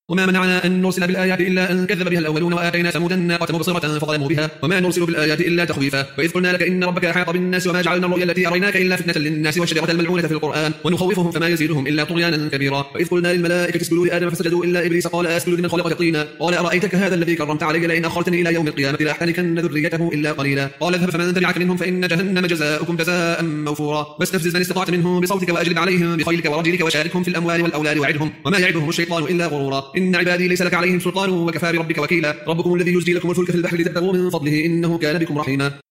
وما منعنا أن نرسل بالآيات إلا أن كذب بها الأولون وآتينا ثمود الناقة مبصرة فظلموا بها وما نرسل بالآيات إلا تخويفا وإذ قلنا لك إن ربك أحاط بالناس وما جعلنا الرؤيا التي أريناك إلا فتنة للناس والشجرة الملعونة في القرآن ونخوفهم فما يزيدهم إلا طغيانا كبيرا وإذ قلنا للملائكة اسجدوا لآدم فسجدوا إلا إبليس قال أسجد لمن خلقت طينا قال أرأيتك هذا الذي كرمت علي لئن أخرتني إلى يوم القيامة لأحترقن ذريته إلا قليلا قال اذهب فمن تبعك منهم فإن جهنم جزاؤكم جزاء موفورا واستفزز من استطعت منهم بصوتك وأجلب عليهم بخيلك ورجلك وشاركهم في الأموال والأولاد وعدهم وما يعدهم الشيطان إلا غرورا إن عبادي ليس لك عليهم سلطان وكفى بربك وكيلا ربكم الذي يزجي لكم الفلك في البحر لتبتغوا من فضله إنه كان بكم رحيما